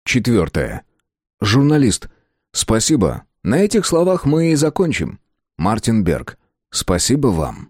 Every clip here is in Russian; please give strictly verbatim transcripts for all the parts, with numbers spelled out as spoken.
Четвертое. Журналист. Спасибо. На этих словах мы и закончим. Мартин Берг. Спасибо вам.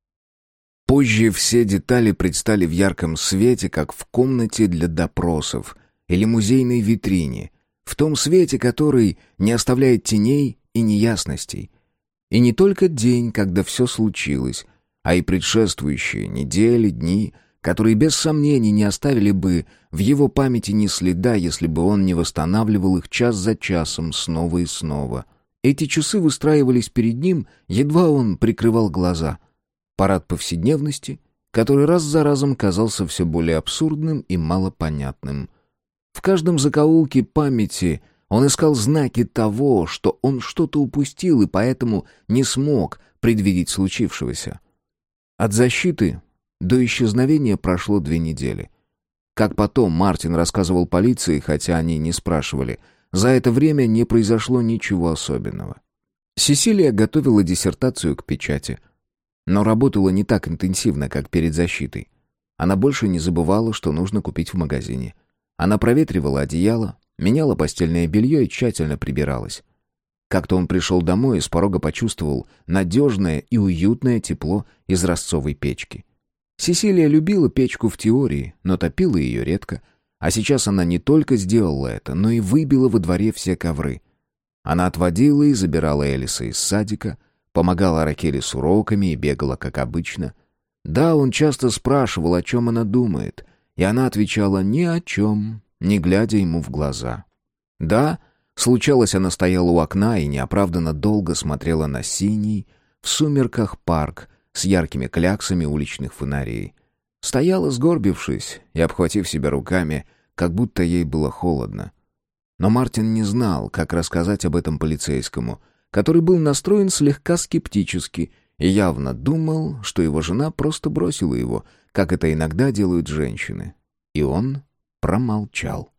Позже все детали предстали в ярком свете, как в комнате для допросов или музейной витрине, в том свете, который не оставляет теней и неясностей. И не только день, когда все случилось, а и предшествующие недели, дни, которые без сомнений не оставили бы в его памяти ни следа, если бы он не восстанавливал их час за часом снова и снова. Эти часы выстраивались перед ним, едва он прикрывал глаза. Парад повседневности, который раз за разом казался все более абсурдным и малопонятным. В каждом закоулке памяти он искал знаки того, что он что-то упустил и поэтому не смог предвидеть случившегося. От защиты до исчезновения прошло две недели. Как потом Мартин рассказывал полиции, хотя они не спрашивали, за это время не произошло ничего особенного. Сесилия готовила диссертацию к печати, но работала не так интенсивно, как перед защитой. Она больше не забывала, что нужно купить в магазине. Она проветривала одеяло, меняла постельное белье и тщательно прибиралась. Как-то он пришел домой и с порога почувствовал надежное и уютное тепло из изразцовой печки. Сесилия любила печку в теории, но топила ее редко, а сейчас она не только сделала это, но и выбила во дворе все ковры. Она отводила и забирала Элиса из садика, помогала Ракели с уроками и бегала, как обычно. Да, он часто спрашивал, о чем она думает, и она отвечала ни о чем, не глядя ему в глаза. Да, случалось, она стояла у окна и неоправданно долго смотрела на синий, в сумерках парк с яркими кляксами уличных фонарей. Стояла, сгорбившись и обхватив себя руками, как будто ей было холодно. Но Мартин не знал, как рассказать об этом полицейскому, который был настроен слегка скептически и явно думал, что его жена просто бросила его, как это иногда делают женщины. И он промолчал.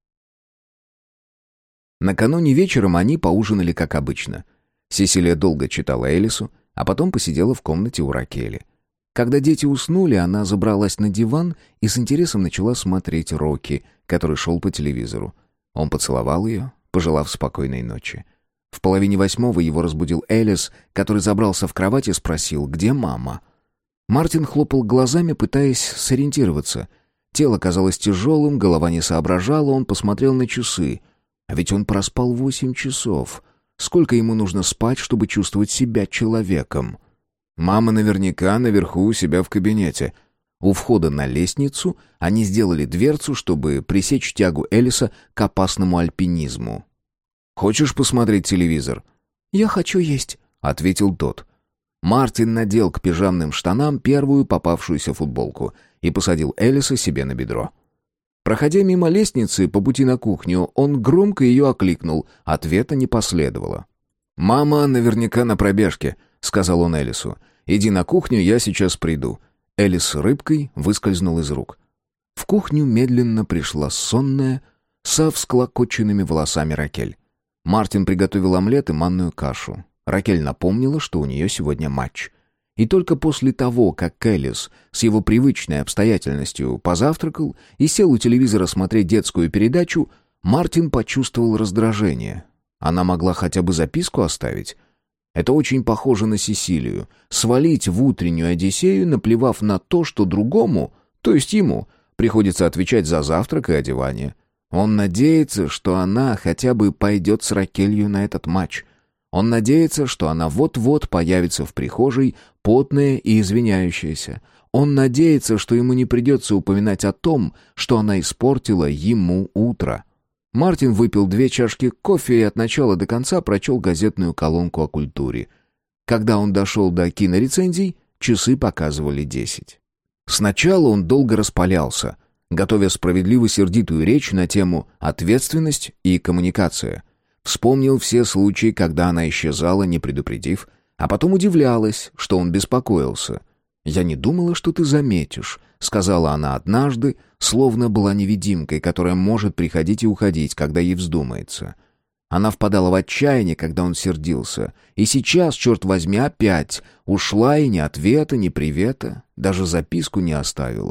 Накануне вечером они поужинали как обычно. Сесилия долго читала Элису, а потом посидела в комнате у Ракели. Когда дети уснули, она забралась на диван и с интересом начала смотреть «Рокки», который шел по телевизору. Он поцеловал ее, пожелав спокойной ночи. В половине восьмого его разбудил Элис, который забрался в кровать и спросил, где мама. Мартин хлопал глазами, пытаясь сориентироваться. Тело казалось тяжелым, голова не соображала, он посмотрел на часы. А ведь он проспал восемь часов. Сколько ему нужно спать, чтобы чувствовать себя человеком? Мама наверняка наверху у себя в кабинете. У входа на лестницу они сделали дверцу, чтобы пресечь тягу Элиса к опасному альпинизму. «Хочешь посмотреть телевизор?» «Я хочу есть», — ответил тот. Мартин надел к пижамным штанам первую попавшуюся футболку и посадил Элиса себе на бедро. Проходя мимо лестницы по пути на кухню, он громко ее окликнул, ответа не последовало. «Мама наверняка на пробежке», — сказал он Элису. «Иди на кухню, я сейчас приду». Элис рыбкой выскользнул из рук. В кухню медленно пришла сонная, со всклокоченными волосами Ракель. Мартин приготовил омлет и манную кашу. Ракель напомнила, что у нее сегодня матч. И только после того, как Элис с его привычной обстоятельностью позавтракал и сел у телевизора смотреть детскую передачу, Мартин почувствовал раздражение. Она могла хотя бы записку оставить. Это очень похоже на Сесилию. Свалить в утреннюю Одиссею, наплевав на то, что другому, то есть ему, приходится отвечать за завтрак и одевание. Он надеется, что она хотя бы пойдет с Ракелью на этот матч. Он надеется, что она вот-вот появится в прихожей, потная и извиняющаяся. Он надеется, что ему не придется упоминать о том, что она испортила ему утро. Мартин выпил две чашки кофе и от начала до конца прочел газетную колонку о культуре. Когда он дошел до кинорецензий, часы показывали десять. Сначала он долго распалялся, готовя справедливо сердитую речь на тему «ответственность и коммуникация». Вспомнил все случаи, когда она исчезала, не предупредив, а потом удивлялась, что он беспокоился. «Я не думала, что ты заметишь», — сказала она однажды, словно была невидимкой, которая может приходить и уходить, когда ей вздумается. Она впадала в отчаяние, когда он сердился. И сейчас, черт возьми, опять ушла и ни ответа, ни привета, даже записку не оставила.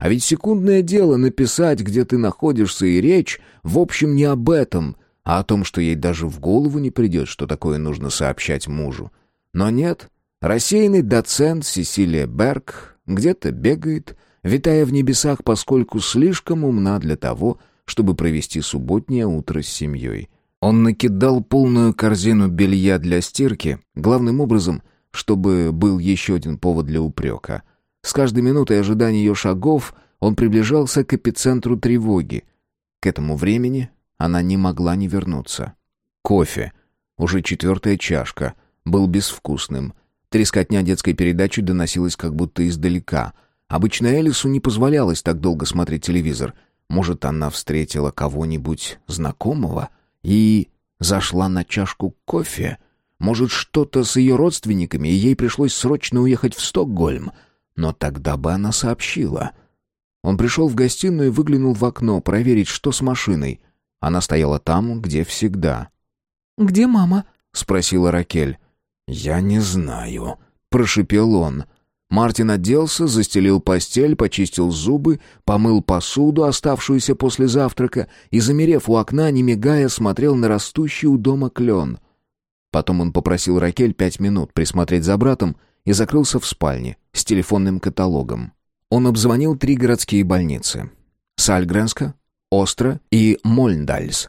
А ведь секундное дело написать, где ты находишься, и речь, в общем, не об этом, а о том, что ей даже в голову не придет, что такое нужно сообщать мужу. Но нет, рассеянный доцент Сесилия Берг где-то бегает, витая в небесах, поскольку слишком умна для того, чтобы провести субботнее утро с семьей. Он накидал полную корзину белья для стирки, главным образом, чтобы был еще один повод для упрека. С каждой минутой ожидания ее шагов он приближался к эпицентру тревоги. К этому времени она не могла не вернуться. Кофе, уже четвертая чашка, был безвкусным. Трескотня детской передачи доносилась как будто издалека. Обычно Элису не позволялось так долго смотреть телевизор. Может, она встретила кого-нибудь знакомого и зашла на чашку кофе? Может, что-то с ее родственниками, и ей пришлось срочно уехать в Стокгольм? Но тогда бы она сообщила. Он пришел в гостиную и выглянул в окно, проверить, что с машиной. Она стояла там, где всегда. «Где мама?» — спросила Ракель. «Я не знаю», — прошипел он. Мартин оделся, застелил постель, почистил зубы, помыл посуду, оставшуюся после завтрака, и, замерев у окна, не мигая, смотрел на растущий у дома клен. Потом он попросил Ракель пять минут присмотреть за братом и закрылся в спальне с телефонным каталогом. Он обзвонил три городские больницы: Сальгренска, Остра и Мольндальс.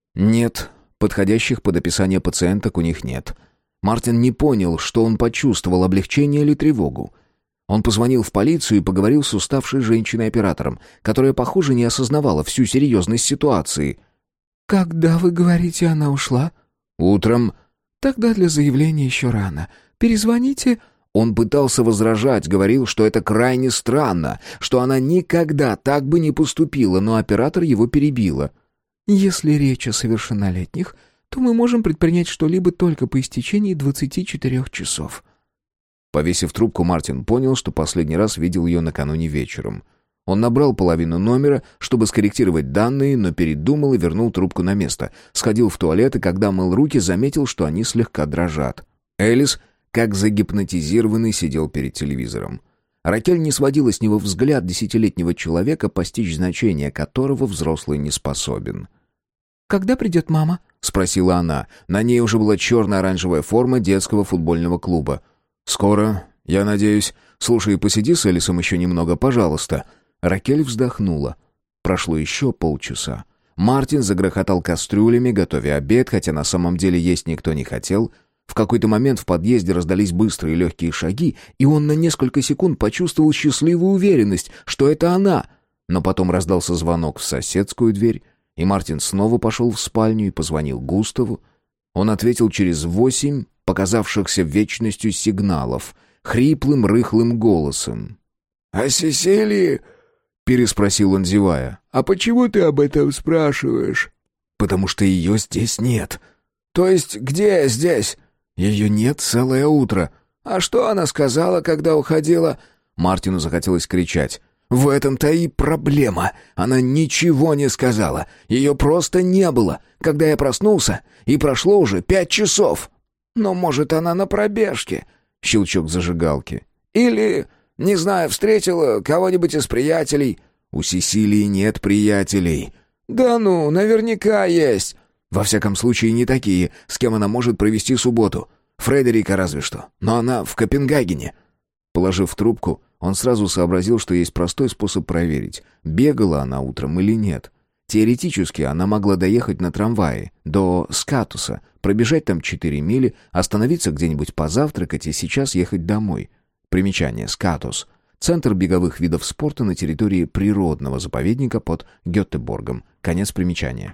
Нет, подходящих под описание пациенток у них нет. Мартин не понял, что он почувствовал, облегчение или тревогу. Он позвонил в полицию и поговорил с уставшей женщиной-оператором, которая, похоже, не осознавала всю серьезность ситуации. «Когда, вы говорите, она ушла?» «Утром». «Тогда для заявления еще рано. Перезвоните...» Он пытался возражать, говорил, что это крайне странно, что она никогда так бы не поступила, но оператор его перебила. «Если речь о совершеннолетних, то мы можем предпринять что-либо только по истечении двадцати четырёх часов». Повесив трубку, Мартин понял, что последний раз видел ее накануне вечером. Он набрал половину номера, чтобы скорректировать данные, но передумал и вернул трубку на место. Сходил в туалет, и когда мыл руки, заметил, что они слегка дрожат. Элис, как загипнотизированный, сидел перед телевизором. Ракель не сводила с него взгляд десятилетнего человека, постичь значение которого взрослый не способен. «Когда придет мама?» — спросила она. На ней уже была черно-оранжевая форма детского футбольного клуба. «Скоро, я надеюсь. Слушай, посиди с Элисом еще немного, пожалуйста». Ракель вздохнула. Прошло еще полчаса. Мартин загрохотал кастрюлями, готовя обед, хотя на самом деле есть никто не хотел. В какой-то момент в подъезде раздались быстрые легкие шаги, и он на несколько секунд почувствовал счастливую уверенность, что это она. Но потом раздался звонок в соседскую дверь, и Мартин снова пошел в спальню и позвонил Густаву. Он ответил через восемь показавшихся вечностью сигналов, хриплым, рыхлым голосом. «А Сесилии?» — переспросил он, зевая. «А почему ты об этом спрашиваешь?» «Потому что ее здесь нет». «То есть где здесь?» «Ее нет целое утро». «А что она сказала, когда уходила?» Мартину захотелось кричать. «В этом-то и проблема. Она ничего не сказала. Ее просто не было, когда я проснулся, и прошло уже пять часов». «Ну, может, она на пробежке?» Щелчок зажигалки. «Или, не знаю, встретила кого-нибудь из приятелей?» «У Сесилии нет приятелей». «Да ну, наверняка есть». «Во всяком случае, не такие, с кем она может провести субботу. Фредерика разве что, но она в Копенгагене». Положив трубку, он сразу сообразил, что есть простой способ проверить, бегала она утром или нет. Теоретически она могла доехать на трамвае до Скатуса, пробежать там четыре мили, остановиться где-нибудь позавтракать и сейчас ехать домой. Примечание: Скатус — центр беговых видов спорта на территории природного заповедника под Гетеборгом. Конец примечания.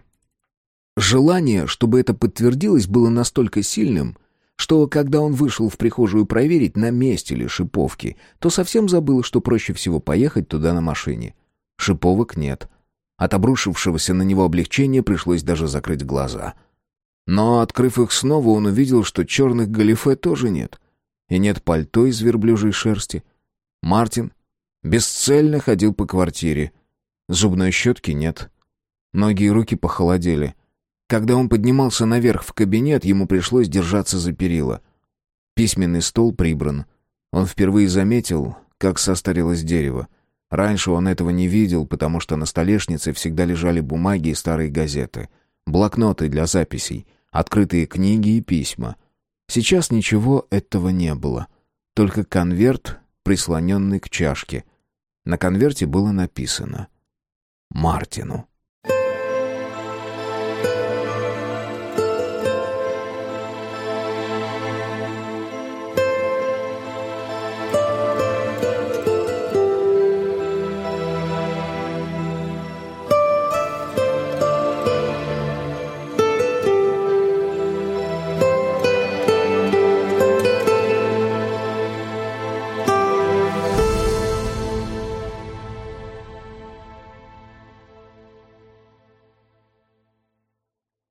Желание, чтобы это подтвердилось, было настолько сильным, что, когда он вышел в прихожую проверить, на месте ли шиповки, то совсем забыл, что проще всего поехать туда на машине. Шиповок нет. От обрушившегося на него облегчения пришлось даже закрыть глаза. Но, открыв их снова, он увидел, что черных галифе тоже нет. И нет пальто из верблюжьей шерсти. Мартин бесцельно ходил по квартире. Зубной щетки нет. Ноги и руки похолодели. Когда он поднимался наверх в кабинет, ему пришлось держаться за перила. Письменный стол прибран. Он впервые заметил, как состарилось дерево. Раньше он этого не видел, потому что на столешнице всегда лежали бумаги и старые газеты, блокноты для записей, открытые книги и письма. Сейчас ничего этого не было. Только конверт, прислоненный к чашке. На конверте было написано «Мартину».